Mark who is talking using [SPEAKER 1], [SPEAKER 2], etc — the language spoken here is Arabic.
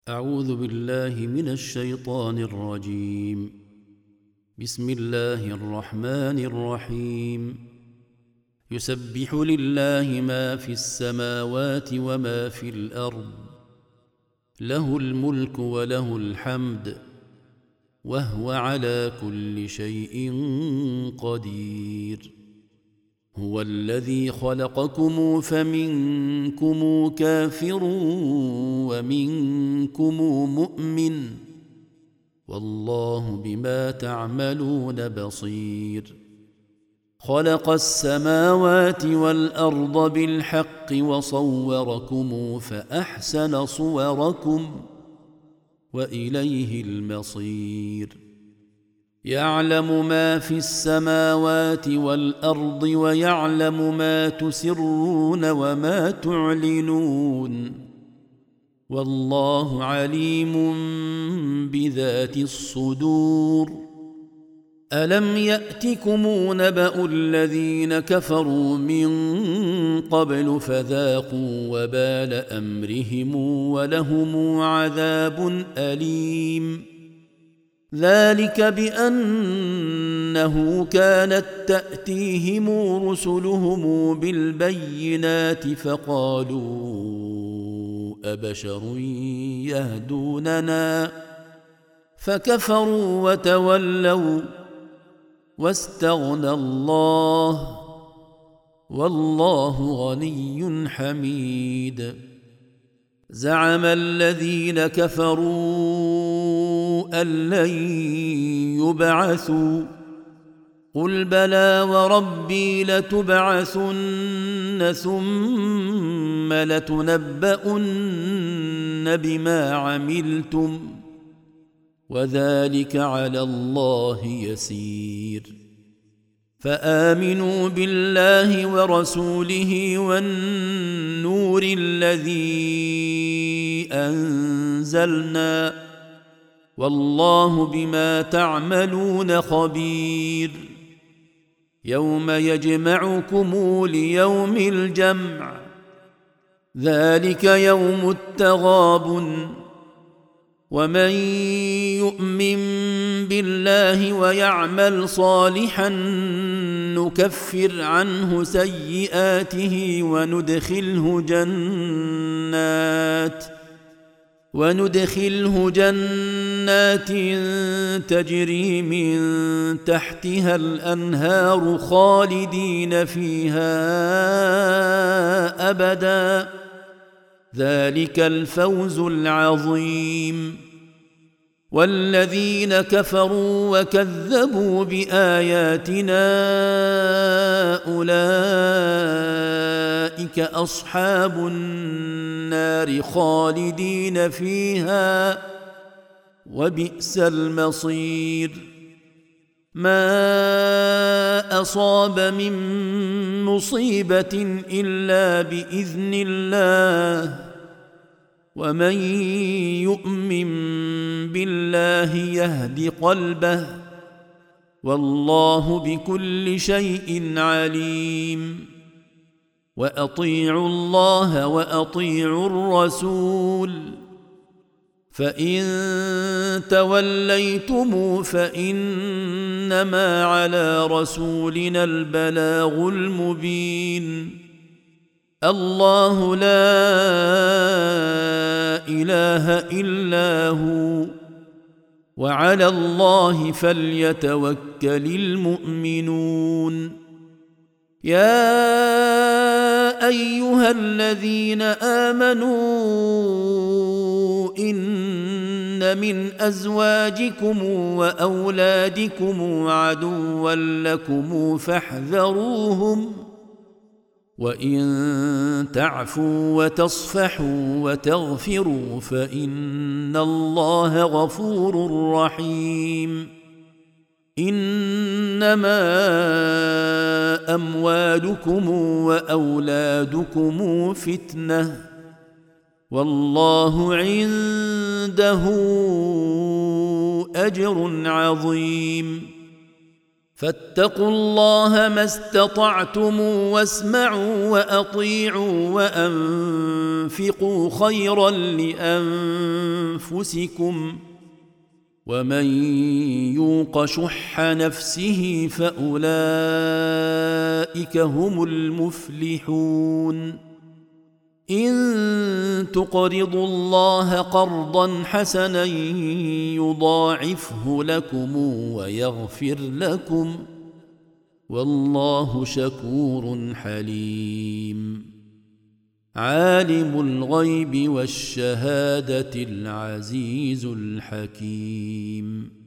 [SPEAKER 1] أعوذ بالله من الشيطان الرجيم. بسم الله الرحمن الرحيم. يسبح لله ما في السماوات وما في الأرض، له الملك وله الحمد، وهو على كل شيء قدير. هو الذي خلقكم فمنكم كافر ومنكم مؤمن، والله بما تعملون بصير. خلق السماوات والأرض بالحق وصوركم فأحسن صوركم وإليه المصير. يعلم ما في السماوات والأرض ويعلم ما تسرون وما تعلنون، والله عليم بذات الصدور. ألم يأتكم نبأ الذين كفروا من قبل فذاقوا وبال أمرهم ولهم عذاب أليم. ذلك بأنه كانت تأتيهم رسلهم بالبينات فقالوا أبشر يهدوننا، فكفروا وتولوا واستغنى الله، والله غني حميد. زعم الذين كفروا أن لن يبعثوا، قل بلى وربي لتبعثن ثم لتنبؤن بما عملتم، وذلك على الله يسير. فآمنوا بالله ورسوله والنور الذي أنزلنا، والله بما تعملون خبير. يوم يجمعكم ليوم الجمع، ذلك يوم التغابن. ومن يؤمن بالله ويعمل صالحا نكفر عنه سيئاته وندخله جنات تجري من تحتها الأنهار خالدين فيها أبدا، ذلك الفوز العظيم. والذين كفروا وكذبوا بآياتنا أولئك أصحاب النار خالدين فيها، وبئس المصير. ما أصاب من مصيبة إلا بإذن الله، ومن يؤمن بالله يهد قلبه، والله بكل شيء عليم. وأطيعوا الله وأطيعوا الرسول، فإن توليتم فإنما على رسولنا البلاغ المبين. الله لا إله إلا هو، وعلى الله فليتوكل المؤمنون. يا أيها الذين آمنوا إن من أزواجكم وأولادكم عدوا لكم فاحذروهم، وإن تعفوا وتصفحوا وتغفروا فإن الله غفور رحيم. إنما أموالكم وأولادكم فتنة، والله عنده أجر عظيم. فاتقوا الله ما استطعتم واسمعوا واطيعوا وانفقوا خيرا لانفسكم ومن يوق شح نفسه فاولئك هم المفلحون ان تقرضوا الله قرضا حسنا يضاعفه لكم ويغفر لكم والله شكور حليم عالم الغيب والشهاده العزيز الحكيم